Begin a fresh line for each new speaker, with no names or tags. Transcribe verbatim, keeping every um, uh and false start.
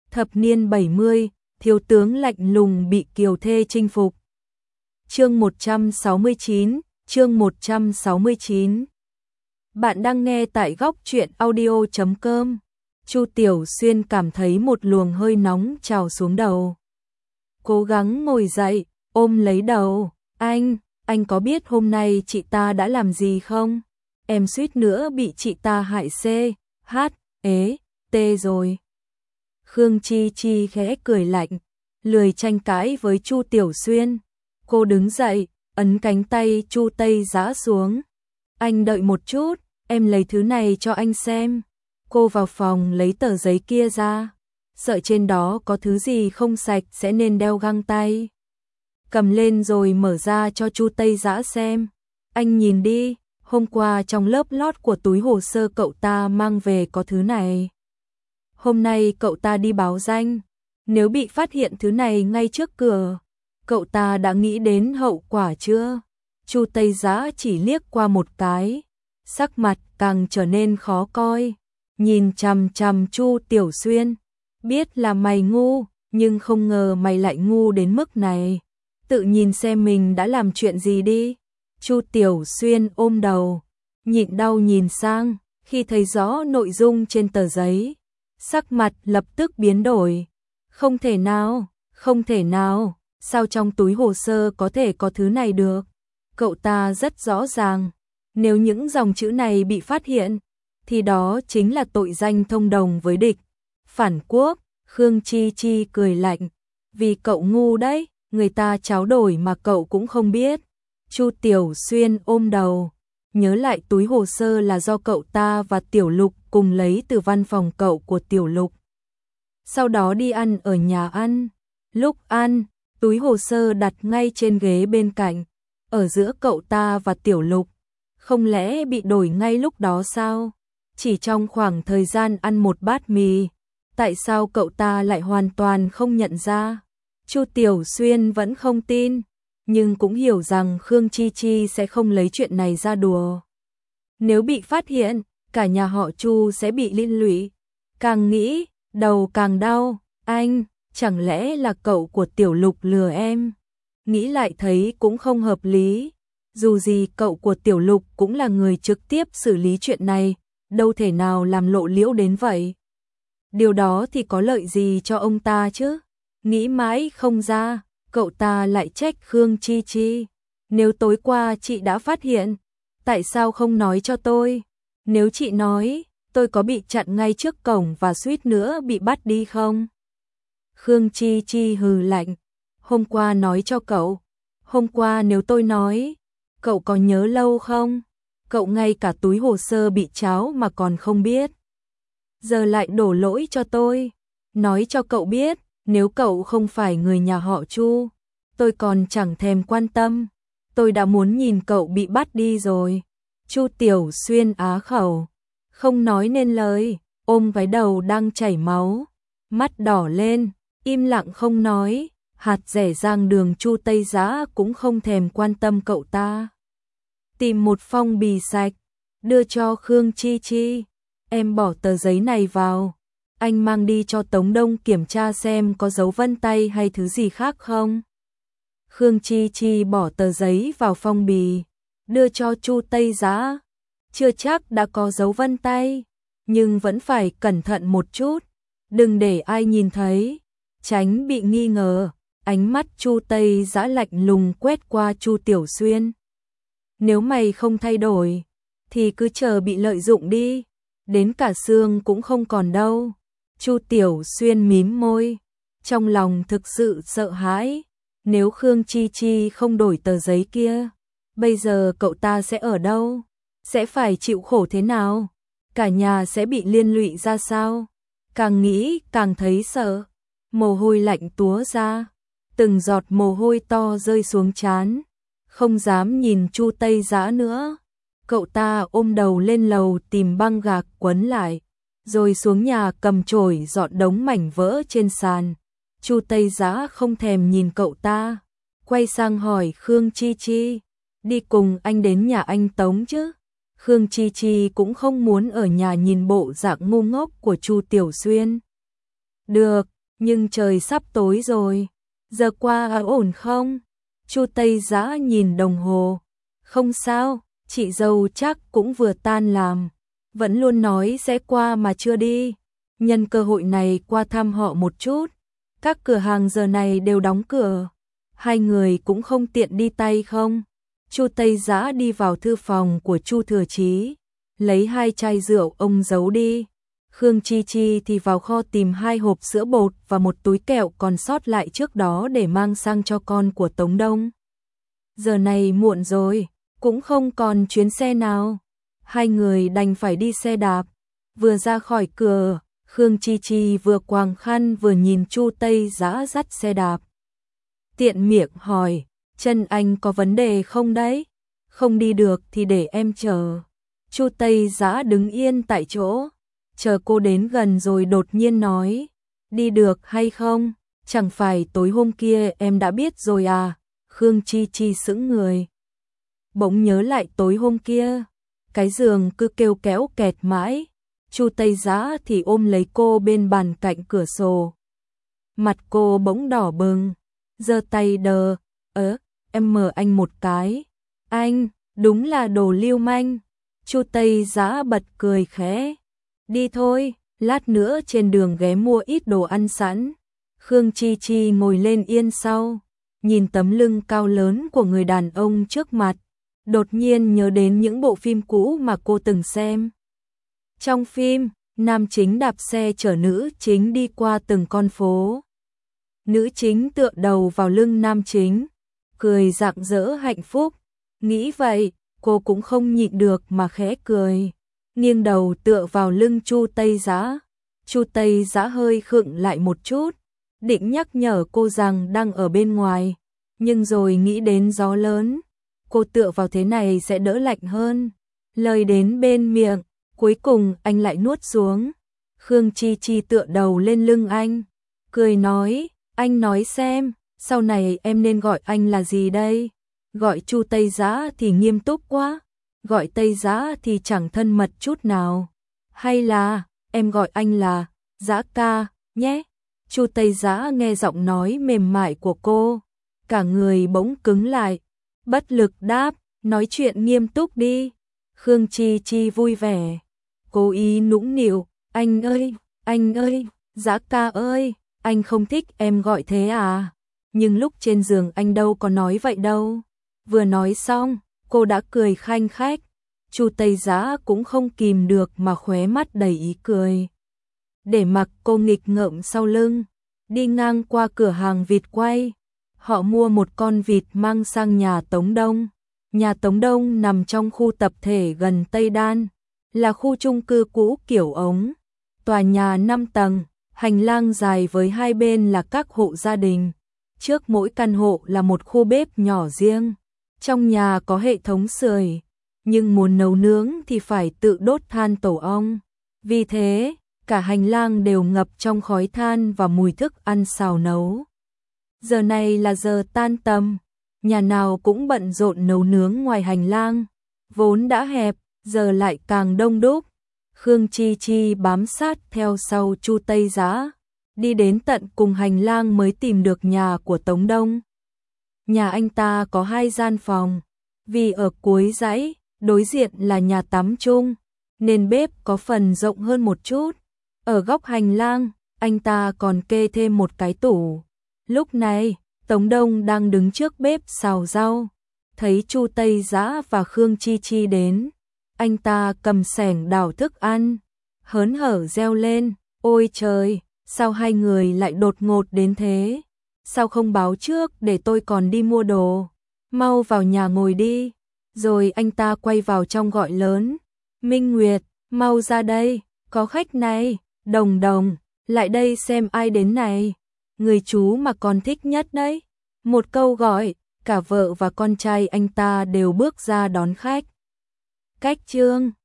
Thập niên bảy mươi, thiếu tướng lạnh lùng bị kiều thê chinh phục. Chương một trăm sáu mươi chín, chương một trăm sáu mươi chín. Bạn đang nghe tại góc truyện audio chấm com. Chu Tiểu Xuyên cảm thấy một luồng hơi nóng trào xuống đầu. Cố gắng ngồi dậy, ôm lấy đầu. Anh, anh có biết hôm nay chị ta đã làm gì không? Em suýt nữa bị chị ta hại C, H, ế, T rồi. Khương Chi Chi khẽ cười lạnh, lười tranh cãi với Chu Tiểu Xuyên. Cô đứng dậy, ấn cánh tay Chu Tây Giã xuống. Anh đợi một chút, em lấy thứ này cho anh xem. Cô vào phòng lấy tờ giấy kia ra, sợ trên đó có thứ gì không sạch sẽ nên đeo găng tay. Cầm lên rồi mở ra cho Chu Tây Giã xem. Anh nhìn đi, hôm qua trong lớp lót của túi hồ sơ cậu ta mang về có thứ này. Hôm nay cậu ta đi báo danh, nếu bị phát hiện thứ này ngay trước cửa, cậu ta đã nghĩ đến hậu quả chưa? Chu Tây Giã chỉ liếc qua một cái, sắc mặt càng trở nên khó coi, nhìn chằm chằm Chu Tiểu Xuyên, biết là mày ngu, nhưng không ngờ mày lại ngu đến mức này. Tự nhìn xem mình đã làm chuyện gì đi. Chu Tiểu Xuyên ôm đầu, nhịn đau nhìn sang, khi thấy rõ nội dung trên tờ giấy, sắc mặt lập tức biến đổi. Không thể nào, không thể nào, sao trong túi hồ sơ có thể có thứ này được? Cậu ta rất rõ ràng, nếu những dòng chữ này bị phát hiện, thì đó chính là tội danh thông đồng với địch. Phản quốc. Khương Chi Chi cười lạnh, vì cậu ngu đấy, người ta tráo đổi mà cậu cũng không biết. Chu Tiểu Xuyên ôm đầu, nhớ lại túi hồ sơ là do cậu ta và Tiểu Lục cùng lấy từ văn phòng cậu của Tiểu Lục. Sau đó đi ăn ở nhà ăn. Lúc ăn, túi hồ sơ đặt ngay trên ghế bên cạnh, ở giữa cậu ta và Tiểu Lục. Không lẽ bị đổi ngay lúc đó sao? Chỉ trong khoảng thời gian ăn một bát mì, tại sao cậu ta lại hoàn toàn không nhận ra? Chu Tiểu Xuyên vẫn không tin, nhưng cũng hiểu rằng Khương Chi Chi sẽ không lấy chuyện này ra đùa. Nếu bị phát hiện, cả nhà họ Chu sẽ bị liên lụy. Càng nghĩ, đầu càng đau. Anh, chẳng lẽ là cậu của Tiểu Lục lừa em? Nghĩ lại thấy cũng không hợp lý. Dù gì cậu của Tiểu Lục cũng là người trực tiếp xử lý chuyện này, đâu thể nào làm lộ liễu đến vậy. Điều đó thì có lợi gì cho ông ta chứ? Nghĩ mãi không ra, cậu ta lại trách Khương Chi Chi. Nếu tối qua chị đã phát hiện, tại sao không nói cho tôi? Nếu chị nói, tôi có bị chặn ngay trước cổng và suýt nữa bị bắt đi không? Khương Chi Chi hừ lạnh, hôm qua nói cho cậu. Hôm qua nếu tôi nói, cậu có nhớ lâu không? Cậu ngay cả túi hồ sơ bị tráo mà còn không biết. Giờ lại đổ lỗi cho tôi. Nói cho cậu biết, nếu cậu không phải người nhà họ Chu, tôi còn chẳng thèm quan tâm. Tôi đã muốn nhìn cậu bị bắt đi rồi. Chu Tiểu Xuyên á khẩu, không nói nên lời, ôm cái đầu đang chảy máu, mắt đỏ lên, im lặng không nói. Hạt rẻ rang đường Chu Tây Giã cũng không thèm quan tâm cậu ta. Tìm một phong bì sạch, đưa cho Khương Chi Chi. Em bỏ tờ giấy này vào, anh mang đi cho Tống Đông kiểm tra xem có dấu vân tay hay thứ gì khác không. Khương Chi Chi bỏ tờ giấy vào phong bì, đưa cho Chu Tây Giã. Chưa chắc đã có dấu vân tay, nhưng vẫn phải cẩn thận một chút, đừng để ai nhìn thấy, tránh bị nghi ngờ. Ánh mắt Chu Tây Giã lạnh lùng quét qua Chu Tiểu Xuyên. Nếu mày không thay đổi, thì cứ chờ bị lợi dụng đi, đến cả xương cũng không còn đâu. Chu Tiểu Xuyên mím môi, trong lòng thực sự sợ hãi. Nếu Khương Chi Chi không đổi tờ giấy kia, bây giờ cậu ta sẽ ở đâu? Sẽ phải chịu khổ thế nào? Cả nhà sẽ bị liên lụy ra sao? Càng nghĩ càng thấy sợ, mồ hôi lạnh túa ra, từng giọt mồ hôi to rơi xuống trán, không dám nhìn Chu Tây Giã nữa. Cậu ta ôm đầu lên lầu tìm băng gạc quấn lại, rồi xuống nhà cầm chổi dọn đống mảnh vỡ trên sàn. Chu Tây Giã không thèm nhìn cậu ta, quay sang hỏi Khương Chi Chi, đi cùng anh đến nhà anh Tống chứ? Khương Chi Chi cũng không muốn ở nhà nhìn bộ dạng ngu ngốc của Chu Tiểu Xuyên. Được, nhưng trời sắp tối rồi, giờ qua à, ổn không? Chu Tây Dã nhìn đồng hồ, không sao, chị dâu chắc cũng vừa tan làm, vẫn luôn nói sẽ qua mà chưa đi, nhân cơ hội này qua thăm họ một chút, các cửa hàng giờ này đều đóng cửa, hai người cũng không tiện đi tay không? Chu Tây Dã đi vào thư phòng của Chu Thừa Chí, lấy hai chai rượu ông giấu đi. Khương Chi Chi thì vào kho tìm hai hộp sữa bột và một túi kẹo còn sót lại trước đó để mang sang cho con của Tống Đông. Giờ này muộn rồi, cũng không còn chuyến xe nào. Hai người đành phải đi xe đạp. Vừa ra khỏi cửa, Khương Chi Chi vừa quàng khăn vừa nhìn Chu Tây Dã dắt xe đạp. Tiện miệng hỏi, chân anh có vấn đề không đấy? Không đi được thì để em chờ. Chu Tây Dã đứng yên tại chỗ, chờ cô đến gần rồi đột nhiên nói, đi được hay không? Chẳng phải tối hôm kia em đã biết rồi à? Khương Chi Chi sững người. Bỗng nhớ lại tối hôm kia, cái giường cứ kêu kéo kẹt mãi. Chu Tây Dã thì ôm lấy cô bên bàn cạnh cửa sổ. Mặt cô bỗng đỏ bừng, giơ tay đờ, ớ, em mờ anh một cái. Anh, đúng là đồ lưu manh. Chu Tây Dã bật cười khẽ. Đi thôi, lát nữa trên đường ghé mua ít đồ ăn sẵn. Khương Chi Chi ngồi lên yên sau, nhìn tấm lưng cao lớn của người đàn ông trước mặt, đột nhiên nhớ đến những bộ phim cũ mà cô từng xem. Trong phim, nam chính đạp xe chở nữ chính đi qua từng con phố. Nữ chính tựa đầu vào lưng nam chính, cười rạng rỡ hạnh phúc. Nghĩ vậy, cô cũng không nhịn được mà khẽ cười, nghiêng đầu tựa vào lưng Chu Tây Dã. Chu Tây Dã hơi khựng lại một chút, định nhắc nhở cô rằng đang ở bên ngoài, nhưng rồi nghĩ đến gió lớn, cô tựa vào thế này sẽ đỡ lạnh hơn. Lời đến bên miệng, cuối cùng anh lại nuốt xuống. Khương Chi Chi tựa đầu lên lưng anh, cười nói, anh nói xem, sau này em nên gọi anh là gì đây? Gọi Chu Tây Dã thì nghiêm túc quá, gọi Tây Dã thì chẳng thân mật chút nào. Hay là, em gọi anh là Dã ca, nhé. Chu Tây Dã nghe giọng nói mềm mại của cô, cả người bỗng cứng lại, bất lực đáp, nói chuyện nghiêm túc đi. Khương Chi Chi vui vẻ, cố ý nũng nịu, anh ơi, anh ơi, Dã ca ơi, anh không thích em gọi thế à? Nhưng lúc trên giường anh đâu có nói vậy đâu. Vừa nói xong, cô đã cười khanh khách. Chu Tây Dã cũng không kìm được mà khóe mắt đầy ý cười. Để mặc cô nghịch ngợm sau lưng, đi ngang qua cửa hàng vịt quay, họ mua một con vịt mang sang nhà Tống Đông. Nhà Tống Đông nằm trong khu tập thể gần Tây Đan, là khu chung cư cũ kiểu ống. Tòa nhà năm tầng, hành lang dài với hai bên là các hộ gia đình. Trước mỗi căn hộ là một khu bếp nhỏ riêng. Trong nhà có hệ thống sưởi, nhưng muốn nấu nướng thì phải tự đốt than tổ ong. Vì thế, cả hành lang đều ngập trong khói than và mùi thức ăn xào nấu. Giờ này là giờ tan tầm, nhà nào cũng bận rộn nấu nướng ngoài hành lang, vốn đã hẹp, giờ lại càng đông đúc. Khương Chi Chi bám sát theo sau Chu Tây Dã, đi đến tận cùng hành lang mới tìm được nhà của Tống Đông. Nhà anh ta có hai gian phòng, vì ở cuối dãy, đối diện là nhà tắm chung, nên bếp có phần rộng hơn một chút. Ở góc hành lang, anh ta còn kê thêm một cái tủ. Lúc này, Tống Đông đang đứng trước bếp xào rau, thấy Chu Tây Dã và Khương Chi Chi đến, anh ta cầm xẻng đảo thức ăn, hớn hở reo lên, ôi trời, sao hai người lại đột ngột đến thế? Sao không báo trước để tôi còn đi mua đồ? Mau vào nhà ngồi đi. Rồi anh ta quay vào trong gọi lớn, Minh Nguyệt, mau ra đây, có khách này, Đồng Đồng, lại đây xem ai đến này. Người chú mà con thích nhất đấy. Một câu gọi, cả vợ và con trai anh ta đều bước ra đón khách. Cách chương